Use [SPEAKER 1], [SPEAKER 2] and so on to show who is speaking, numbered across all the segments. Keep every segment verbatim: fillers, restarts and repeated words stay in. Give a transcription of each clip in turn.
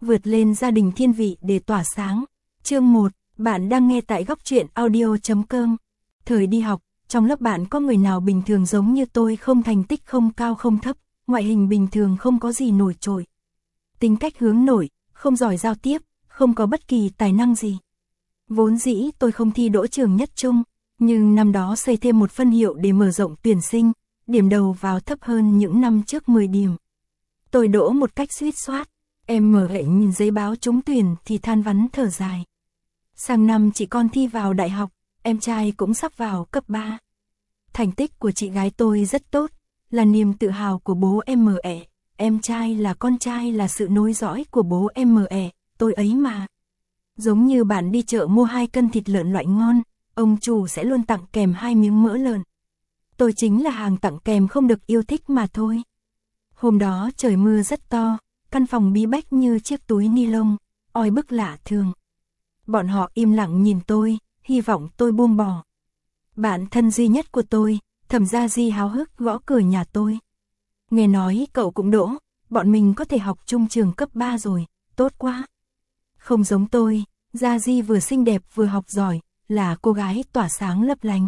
[SPEAKER 1] vượt lên gia đình thiên vị để tỏa sáng. Chương một, bạn đang nghe tại góc truyện audio chấm com. Thời đi học, trong lớp bạn có người nào bình thường giống như tôi không, thành tích không cao không thấp, ngoại hình bình thường không có gì nổi trội. Tính cách hướng nội, không giỏi giao tiếp, không có bất kỳ tài năng gì. Vốn dĩ tôi không thi đỗ trường nhất trung, nhưng năm đó xây thêm một phân hiệu để mở rộng tuyển sinh, điểm đầu vào thấp hơn những năm trước mười điểm. Tôi đỗ một cách suýt soát, em mở hệ nhìn giấy báo trúng tuyển thì than vắn thở dài. Sang năm chị con thi vào đại học, em trai cũng sắp vào cấp ba. Thành tích của chị gái tôi rất tốt, là niềm tự hào của bố em mờ ẹ. Em trai là con trai là sự nối dõi của bố em mờ ẹ, tôi ấy mà. Giống như bạn đi chợ mua hai cân thịt lợn loại ngon, ông chủ sẽ luôn tặng kèm hai miếng mỡ lợn. Tôi chính là hàng tặng kèm không được yêu thích mà thôi. Hôm đó trời mưa rất to, căn phòng bí bách như chiếc túi ni lông, oi bức lạ thường. Bọn họ im lặng nhìn tôi, hy vọng tôi buông bỏ. Bạn thân duy nhất của tôi, Thẩm Gia Di háo hức gõ cửa nhà tôi. Nghe nói cậu cũng đỗ, bọn mình có thể học chung trường cấp ba rồi, tốt quá. Không giống tôi, Gia Di vừa xinh đẹp vừa học giỏi, là cô gái tỏa sáng lấp lánh.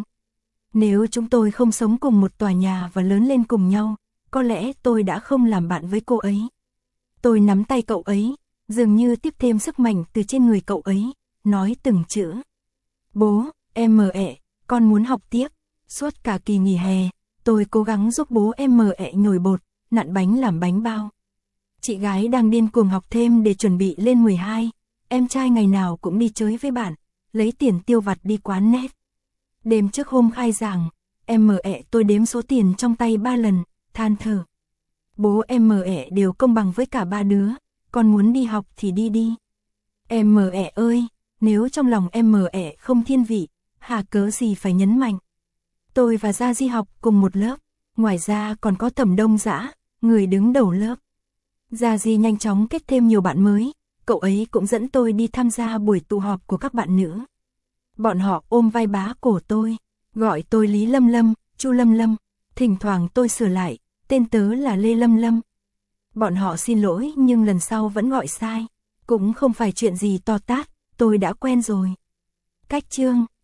[SPEAKER 1] Nếu chúng tôi không sống cùng một tòa nhà và lớn lên cùng nhau, có lẽ tôi đã không làm bạn với cô ấy. Tôi nắm tay cậu ấy, dường như tiếp thêm sức mạnh từ trên người cậu ấy, nói từng chữ. Bố, em mờ ẹ, con muốn học tiếp. Suốt cả kỳ nghỉ hè, tôi cố gắng giúp bố em mờ ẹ nhồi bột, nặn bánh làm bánh bao. Chị gái đang điên cuồng học thêm để chuẩn bị lên mười hai, em trai ngày nào cũng đi chơi với bạn, lấy tiền tiêu vặt đi quán net. Đêm trước hôm khai giảng, em mờ ẹ tôi đếm số tiền trong tay ba lần, than thở. Bố em mờ ẹ đều công bằng với cả ba đứa, con muốn đi học thì đi đi. Em mờ ẹ ơi, nếu trong lòng em mờ ẹ không thiên vị, hà cớ gì phải nhấn mạnh. Tôi và Gia Di học cùng một lớp, ngoài ra còn có Thẩm Đông Dã, người đứng đầu lớp. Gia Di nhanh chóng kết thêm nhiều bạn mới, cậu ấy cũng dẫn tôi đi tham gia buổi tụ họp của các bạn nữ. Bọn họ ôm vai bá cổ tôi, gọi tôi Lý Lâm Lâm, Chu Lâm Lâm, thỉnh thoảng tôi sửa lại, tên tớ là Lê Lâm Lâm. Bọn họ xin lỗi nhưng lần sau vẫn gọi sai, cũng không phải chuyện gì to tát, tôi đã quen rồi. Cách chương